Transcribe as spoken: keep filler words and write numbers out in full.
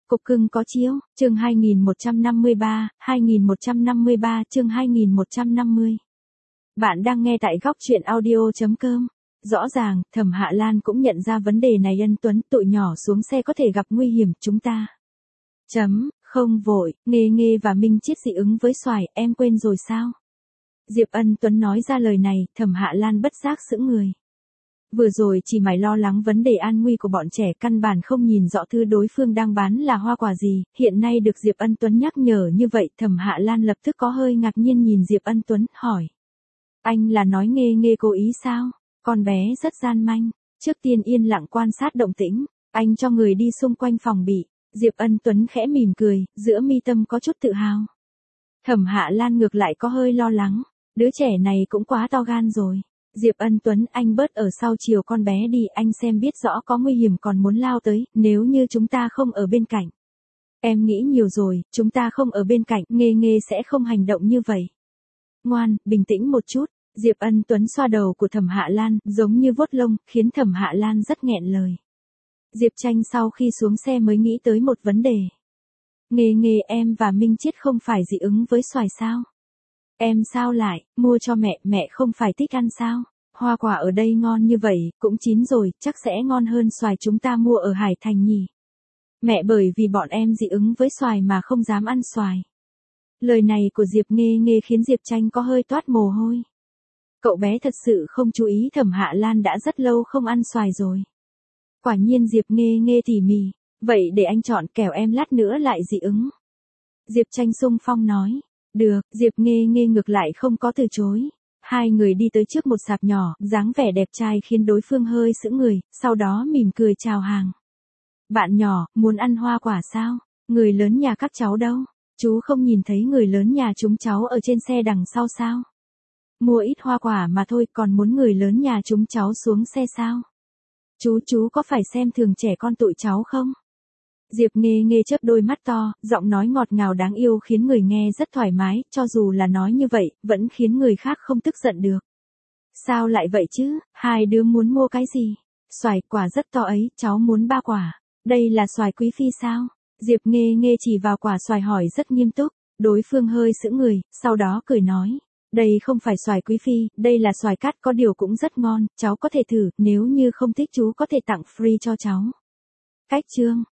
Cục cưng có chiếu, chương hai nghìn một trăm năm mươi ba, hai nghìn một trăm năm mươi ba chương hai nghìn một trăm năm mươi. Bạn đang nghe tại góc truyện audio.com. Rõ ràng, Thẩm Hạ Lan cũng nhận ra vấn đề này. Ân Tuấn, tụi nhỏ xuống xe có thể gặp nguy hiểm, chúng ta. Chấm, không vội, Nghê Nghê và Minh Chiết dị ứng với xoài, em quên rồi sao? Diệp Ân Tuấn nói ra lời này, Thẩm Hạ Lan bất giác sững người. Vừa rồi chỉ mải lo lắng vấn đề an nguy của bọn trẻ, căn bản không nhìn rõ thứ đối phương đang bán là hoa quả gì, hiện nay được Diệp Ân Tuấn nhắc nhở như vậy, Thẩm Hạ Lan lập tức có hơi ngạc nhiên nhìn Diệp Ân Tuấn, hỏi. Anh là nói Nghê Nghê cố ý sao? Con bé rất gian manh. Trước tiên yên lặng quan sát động tĩnh, anh cho người đi xung quanh phòng bị. Diệp Ân Tuấn khẽ mỉm cười, giữa mi tâm có chút tự hào. Thẩm Hạ Lan ngược lại có hơi lo lắng, đứa trẻ này cũng quá to gan rồi. Diệp Ân Tuấn, anh bớt ở sau chiều con bé đi, anh xem biết rõ có nguy hiểm còn muốn lao tới, nếu như chúng ta không ở bên cạnh. Em nghĩ nhiều rồi, chúng ta không ở bên cạnh, Nghê Nghê sẽ không hành động như vậy. Ngoan, bình tĩnh một chút. Diệp Ân Tuấn xoa đầu của Thẩm Hạ Lan, giống như vuốt lông, khiến Thẩm Hạ Lan rất nghẹn lời. Diệp Tranh sau khi xuống xe mới nghĩ tới một vấn đề. Nghê Nghê, em và Minh Chiết không phải dị ứng với xoài sao? Em sao lại, mua cho mẹ, mẹ không phải thích ăn sao? Hoa quả ở đây ngon như vậy, cũng chín rồi, chắc sẽ ngon hơn xoài chúng ta mua ở Hải Thành nhỉ? Mẹ bởi vì bọn em dị ứng với xoài mà không dám ăn xoài. Lời này của Diệp Nghê Nghê khiến Diệp Tranh có hơi toát mồ hôi. Cậu bé thật sự không chú ý Thẩm Hạ Lan đã rất lâu không ăn xoài rồi. Quả nhiên Diệp Nghê Nghê tỉ mỉ, vậy để anh chọn kẻo em lát nữa lại dị ứng. Diệp Tranh xung phong nói. Được, Diệp Nghê Nghê ngược lại không có từ chối. Hai người đi tới trước một sạp nhỏ, dáng vẻ đẹp trai khiến đối phương hơi sững người, sau đó mỉm cười chào hàng. Bạn nhỏ, muốn ăn hoa quả sao? Người lớn nhà các cháu đâu? Chú không nhìn thấy người lớn nhà chúng cháu ở trên xe đằng sau sao? Mua ít hoa quả mà thôi, còn muốn người lớn nhà chúng cháu xuống xe sao? Chú chú có phải xem thường trẻ con tụi cháu không? Diệp Nghê Nghê chớp đôi mắt to, giọng nói ngọt ngào đáng yêu khiến người nghe rất thoải mái, cho dù là nói như vậy, vẫn khiến người khác không tức giận được. Sao lại vậy chứ, hai đứa muốn mua cái gì? Xoài, quả rất to ấy, cháu muốn ba quả. Đây là xoài quý phi sao? Diệp Nghê Nghê chỉ vào quả xoài hỏi rất nghiêm túc, đối phương hơi sững người, sau đó cười nói. Đây không phải xoài quý phi, đây là xoài cát, có điều cũng rất ngon, cháu có thể thử, nếu như không thích chú có thể tặng free cho cháu. Cách chương.